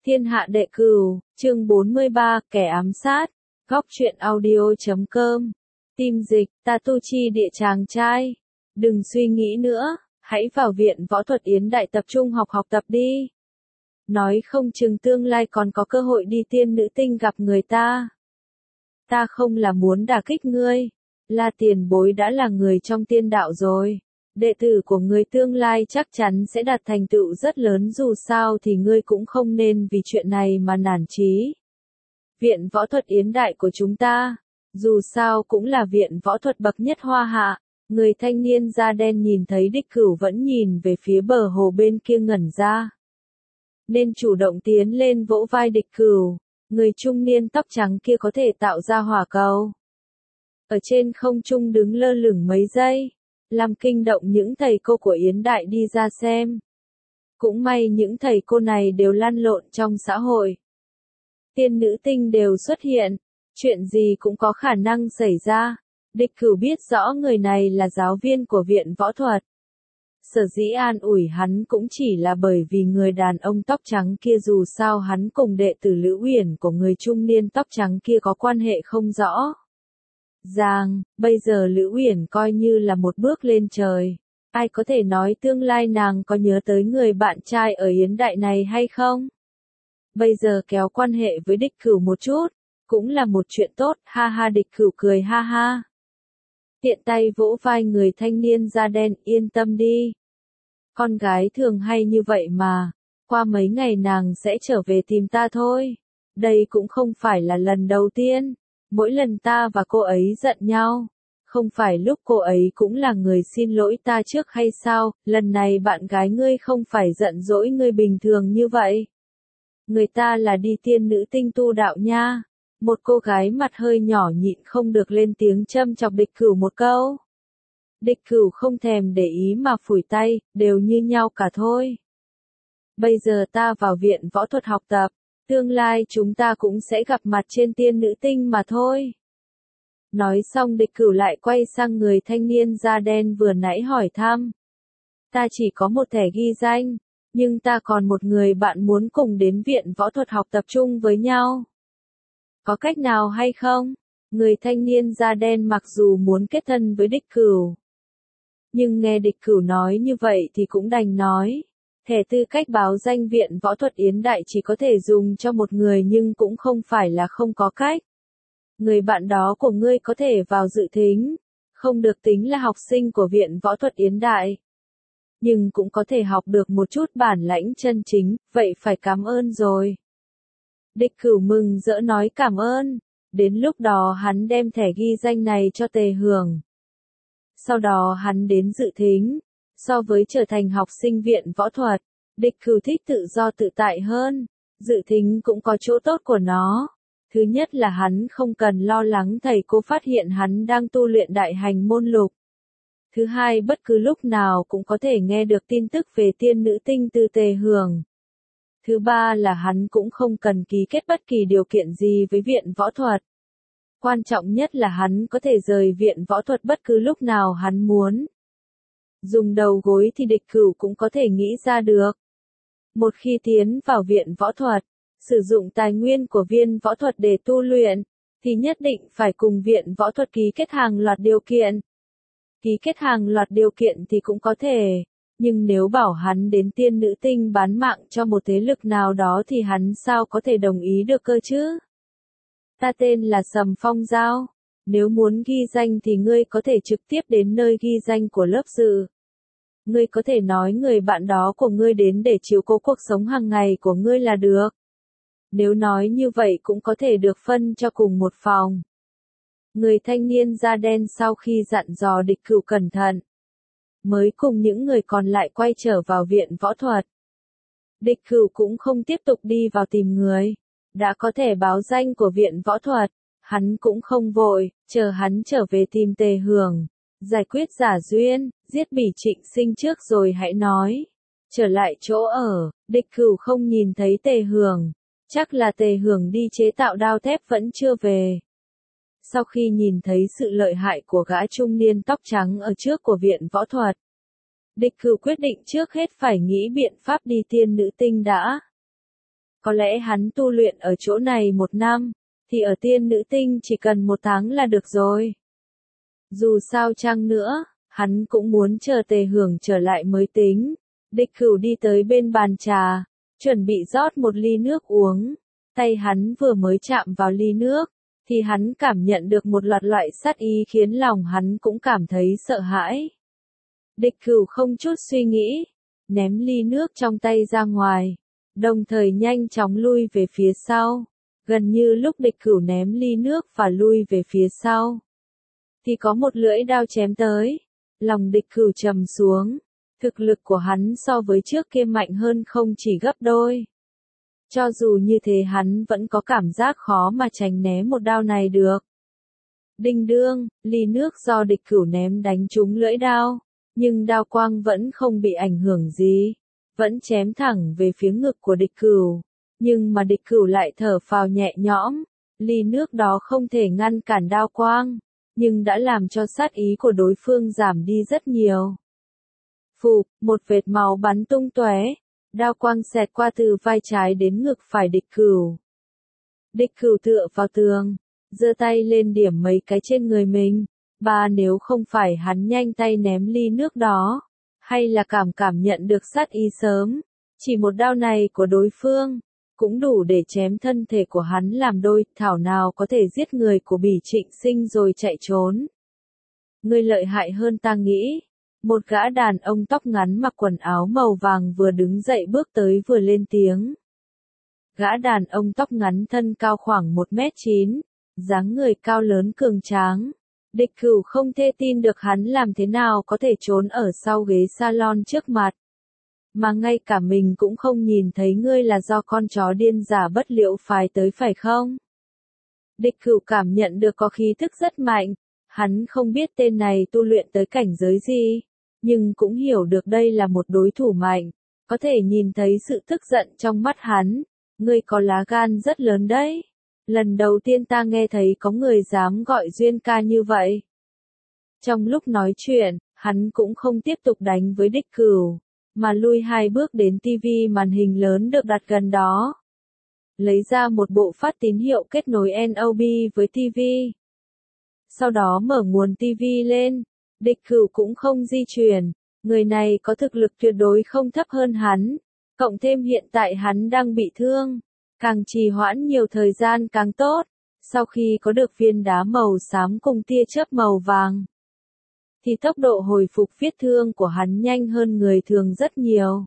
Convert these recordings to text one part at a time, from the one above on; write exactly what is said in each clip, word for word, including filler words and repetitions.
Thiên hạ đệ cửu, chương bốn mươi ba, kẻ ám sát, góc truyện audio.com, tim dịch, ta tu chi địa chàng trai. Đừng suy nghĩ nữa, hãy vào viện võ thuật Yến Đại tập trung học học tập đi. Nói không chừng tương lai còn có cơ hội đi tiên nữ tinh gặp người ta. Ta không là muốn đả kích ngươi, là tiền bối đã là người trong tiên đạo rồi. Đệ tử của ngươi tương lai chắc chắn sẽ đạt thành tựu rất lớn, dù sao thì ngươi cũng không nên vì chuyện này mà nản chí. Viện võ thuật Yến Đại của chúng ta, dù sao cũng là viện võ thuật bậc nhất Hoa Hạ. Người thanh niên da đen nhìn thấy Địch Cửu vẫn nhìn về phía bờ hồ bên kia ngẩn ra, nên chủ động tiến lên vỗ vai Địch Cửu. Người trung niên tóc trắng kia có thể tạo ra hỏa cầu ở trên không trung đứng lơ lửng mấy giây, làm kinh động những thầy cô của Yến Đại đi ra xem. Cũng may những thầy cô này đều lăn lộn trong xã hội. Tiên nữ tinh đều xuất hiện, chuyện gì cũng có khả năng xảy ra. Địch Cửu biết rõ người này là giáo viên của viện võ thuật. Sở dĩ an ủi hắn cũng chỉ là bởi vì người đàn ông tóc trắng kia dù sao hắn cùng đệ tử Lữ Uyển của người trung niên tóc trắng kia có quan hệ không rõ ràng. Bây giờ Lữ Uyển coi như là một bước lên trời. Ai có thể nói tương lai nàng có nhớ tới người bạn trai ở Yến Đại này hay không? Bây giờ kéo quan hệ với Địch Cửu một chút, cũng là một chuyện tốt, ha ha. Địch Cửu cười ha ha. Tiện tay vỗ vai người thanh niên da đen, yên tâm đi. Con gái thường hay như vậy mà, qua mấy ngày nàng sẽ trở về tìm ta thôi. Đây cũng không phải là lần đầu tiên, mỗi lần ta và cô ấy giận nhau, không phải lúc cô ấy cũng là người xin lỗi ta trước hay sao? Lần này bạn gái ngươi không phải giận dỗi ngươi bình thường như vậy. Người ta là đi tiên nữ tinh tu đạo nha. Một cô gái mặt hơi nhỏ nhịn không được lên tiếng châm chọc Địch Cửu một câu. Địch Cửu không thèm để ý mà phủi tay, đều như nhau cả thôi. Bây giờ ta vào viện võ thuật học tập, tương lai chúng ta cũng sẽ gặp mặt trên tiên nữ tinh mà thôi. Nói xong Địch Cửu lại quay sang người thanh niên da đen vừa nãy hỏi thăm. Ta chỉ có một thẻ ghi danh, nhưng ta còn một người bạn muốn cùng đến viện võ thuật học tập trung với nhau. Có cách nào hay không? Người thanh niên da đen mặc dù muốn kết thân với Địch Cửu, nhưng nghe Địch Cửu nói như vậy thì cũng đành nói. Thẻ tư cách báo danh viện võ thuật Yến Đại chỉ có thể dùng cho một người nhưng cũng không phải là không có cách. Người bạn đó của ngươi có thể vào dự thính, không được tính là học sinh của viện võ thuật Yến Đại, nhưng cũng có thể học được một chút bản lãnh chân chính, vậy phải cảm ơn rồi. Địch Cửu mừng rỡ nói cảm ơn, đến lúc đó hắn đem thẻ ghi danh này cho Tề Hưởng. Sau đó hắn đến dự thính, so với trở thành học sinh viện võ thuật, Địch Cửu thích tự do tự tại hơn, dự thính cũng có chỗ tốt của nó. Thứ nhất là hắn không cần lo lắng thầy cô phát hiện hắn đang tu luyện đại hành môn lục. Thứ hai bất cứ lúc nào cũng có thể nghe được tin tức về tiên nữ tinh từ Tề Hưởng. Thứ ba là hắn cũng không cần ký kết bất kỳ điều kiện gì với viện võ thuật. Quan trọng nhất là hắn có thể rời viện võ thuật bất cứ lúc nào hắn muốn. Dùng đầu gối thì Địch Cửu cũng có thể nghĩ ra được. Một khi tiến vào viện võ thuật, sử dụng tài nguyên của viên võ thuật để tu luyện, thì nhất định phải cùng viện võ thuật ký kết hàng loạt điều kiện. Ký kết hàng loạt điều kiện thì cũng có thể, nhưng nếu bảo hắn đến tiên nữ tinh bán mạng cho một thế lực nào đó thì hắn sao có thể đồng ý được cơ chứ? Ta tên là Sầm Phong Giao, nếu muốn ghi danh thì ngươi có thể trực tiếp đến nơi ghi danh của lớp dự. Ngươi có thể nói người bạn đó của ngươi đến để chiếu cố cuộc sống hàng ngày của ngươi là được. Nếu nói như vậy cũng có thể được phân cho cùng một phòng. Người thanh niên da đen sau khi dặn dò Địch Cửu cẩn thận, mới cùng những người còn lại quay trở vào viện võ thuật. Địch Cửu cũng không tiếp tục đi vào tìm người, đã có thể báo danh của viện võ thuật, hắn cũng không vội, chờ hắn trở về tìm Tề Hưởng, giải quyết giả duyên, giết Bỉ Trịnh Sinh trước rồi hãy nói. Trở lại chỗ ở, Địch Cửu không nhìn thấy Tề Hưởng, chắc là Tề Hưởng đi chế tạo đao thép vẫn chưa về. Sau khi nhìn thấy sự lợi hại của gã trung niên tóc trắng ở trước của viện võ thuật, Địch Cửu quyết định trước hết phải nghĩ biện pháp đi tiên nữ tinh đã. Có lẽ hắn tu luyện ở chỗ này một năm, thì ở tiên nữ tinh chỉ cần một tháng là được rồi. Dù sao chăng nữa, hắn cũng muốn chờ Tề Hưởng trở lại mới tính. Địch Cửu đi tới bên bàn trà, chuẩn bị rót một ly nước uống. Tay hắn vừa mới chạm vào ly nước, thì hắn cảm nhận được một loạt loại sát ý khiến lòng hắn cũng cảm thấy sợ hãi. Địch Cửu không chút suy nghĩ, ném ly nước trong tay ra ngoài, đồng thời nhanh chóng lui về phía sau. Gần như lúc Địch Cửu ném ly nước và lui về phía sau, thì có một lưỡi đao chém tới. Lòng Địch Cửu trầm xuống, thực lực của hắn so với trước kia mạnh hơn không chỉ gấp đôi. Cho dù như thế hắn vẫn có cảm giác khó mà tránh né một đao này được. Đinh đương, ly nước do Địch Cửu ném đánh trúng lưỡi đao, nhưng đao quang vẫn không bị ảnh hưởng gì, vẫn chém thẳng về phía ngực của Địch Cửu. Nhưng mà Địch Cửu lại thở phào nhẹ nhõm, ly nước đó không thể ngăn cản đao quang, nhưng đã làm cho sát ý của đối phương giảm đi rất nhiều. Phụp, một vệt máu bắn tung tóe, đao quang xẹt qua từ vai trái đến ngực phải Địch Cửu. Địch Cửu tựa vào tường, giơ tay lên điểm mấy cái trên người mình. Ba nếu không phải hắn nhanh tay ném ly nước đó, hay là cảm cảm nhận được sát ý sớm, chỉ một đao này của đối phương, cũng đủ để chém thân thể của hắn làm đôi, thảo nào có thể giết người của Bỉ Trịnh Sinh rồi chạy trốn. Ngươi lợi hại hơn ta nghĩ. Một gã đàn ông tóc ngắn mặc quần áo màu vàng vừa đứng dậy bước tới vừa lên tiếng. Gã đàn ông tóc ngắn thân cao khoảng một mét chín, dáng người cao lớn cường tráng. Địch Cửu không thể tin được hắn làm thế nào có thể trốn ở sau ghế salon trước mặt. Mà ngay cả mình cũng không nhìn thấy ngươi là do con chó điên giả Bất Liễu phái tới phải không? Địch Cửu cảm nhận được có khí thức rất mạnh, hắn không biết tên này tu luyện tới cảnh giới gì, nhưng cũng hiểu được đây là một đối thủ mạnh, có thể nhìn thấy sự tức giận trong mắt hắn. Ngươi có lá gan rất lớn đấy. Lần đầu tiên ta nghe thấy có người dám gọi Duyên ca như vậy. Trong lúc nói chuyện, hắn cũng không tiếp tục đánh với Địch Cửu, mà lui hai bước đến tivi màn hình lớn được đặt gần đó. Lấy ra một bộ phát tín hiệu kết nối en o bê với tivi. Sau đó mở nguồn tivi lên, Địch Cửu cũng không di chuyển, người này có thực lực tuyệt đối không thấp hơn hắn, cộng thêm hiện tại hắn đang bị thương. Càng trì hoãn nhiều thời gian càng tốt. Sau khi có được viên đá màu xám cùng tia chớp màu vàng, thì tốc độ hồi phục vết thương của hắn nhanh hơn người thường rất nhiều.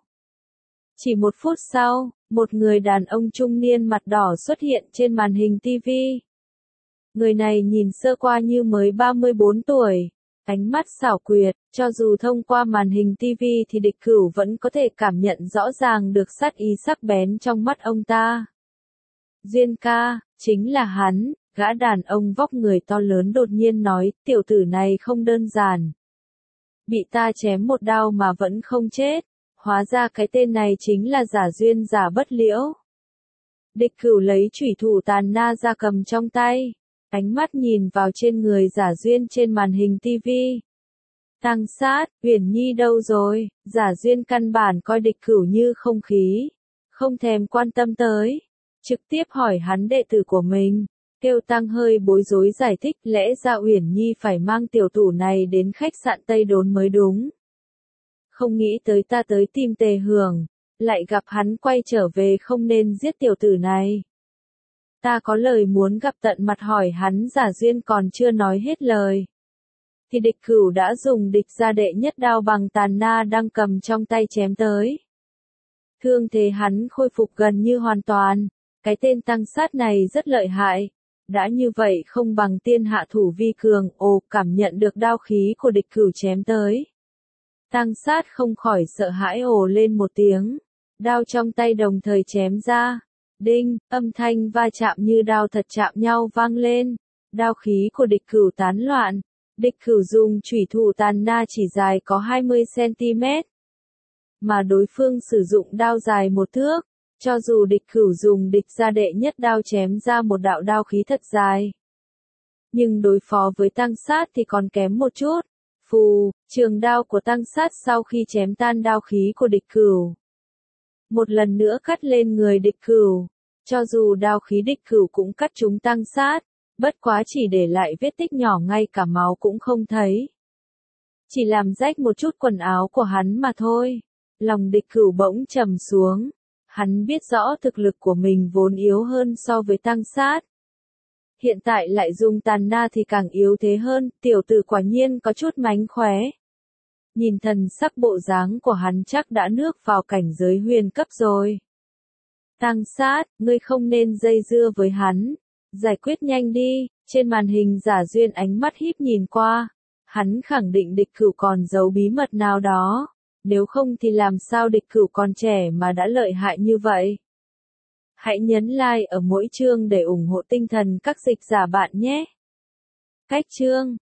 Chỉ một phút sau, một người đàn ông trung niên mặt đỏ xuất hiện trên màn hình tivi. Người này nhìn sơ qua như mới ba mươi bốn tuổi, ánh mắt xảo quyệt, cho dù thông qua màn hình tivi thì Địch Cửu vẫn có thể cảm nhận rõ ràng được sát ý sắc bén trong mắt ông ta. Duyên ca, chính là hắn, gã đàn ông vóc người to lớn đột nhiên nói, tiểu tử này không đơn giản. Bị ta chém một đao mà vẫn không chết, hóa ra cái tên này chính là giả Duyên giả Bất Liễu. Địch Cửu lấy chủy thủ tàn na ra cầm trong tay, ánh mắt nhìn vào trên người giả Duyên trên màn hình tivi. Tăng sát, Uyển Nhi đâu rồi? Giả Duyên căn bản coi Địch Cửu như không khí, không thèm quan tâm tới. Trực tiếp hỏi hắn đệ tử của mình, kêu Tăng hơi bối rối giải thích, lẽ ra Uyển Nhi phải mang tiểu tử này đến khách sạn Tây Đốn mới đúng. Không nghĩ tới ta tới tìm Tề Hưởng, lại gặp hắn quay trở về, không nên giết tiểu tử này. Ta có lời muốn gặp tận mặt hỏi hắn. Giả Duyên còn chưa nói hết lời, thì Địch Cửu đã dùng địch gia đệ nhất đao bằng tàn na đang cầm trong tay chém tới. Thương thế hắn khôi phục gần như hoàn toàn. Cái tên tăng sát này rất lợi hại. Đã như vậy không bằng tiên hạ thủ vi cường. Ồ, cảm nhận được đao khí của Địch Cửu chém tới. Tăng sát không khỏi sợ hãi ồ lên một tiếng. Đao trong tay đồng thời chém ra. Đinh, âm thanh va chạm như đao thật chạm nhau vang lên. Đao khí của Địch Cửu tán loạn. Địch Cửu dùng chủy thủ tàn na chỉ dài có hai mươi xăng-ti-mét. Mà đối phương sử dụng đao dài một thước. Cho dù Địch Cửu dùng địch gia đệ nhất đao chém ra một đạo đao khí thật dài, nhưng đối phó với tăng sát thì còn kém một chút. Phù, trường đao của tăng sát sau khi chém tan đao khí của Địch Cửu, một lần nữa cắt lên người địch cửu. Cho dù đao khí địch cửu cũng cắt chúng tăng sát, bất quá chỉ để lại vết tích nhỏ ngay cả máu cũng không thấy. Chỉ làm rách một chút quần áo của hắn mà thôi. Lòng địch cửu bỗng trầm xuống. Hắn biết rõ thực lực của mình vốn yếu hơn so với tăng sát. Hiện tại lại dùng tàn na thì càng yếu thế hơn, tiểu tử quả nhiên có chút mánh khóe. Nhìn thần sắc bộ dáng của hắn chắc đã nước vào cảnh giới huyền cấp rồi. Tăng sát, ngươi không nên dây dưa với hắn. Giải quyết nhanh đi, trên màn hình giả duyên ánh mắt híp nhìn qua. Hắn khẳng định địch cửu còn giấu bí mật nào đó. Nếu không thì làm sao địch cửu còn trẻ mà đã lợi hại như vậy. Hãy nhấn like ở mỗi chương để ủng hộ tinh thần các dịch giả bạn nhé. Cách chương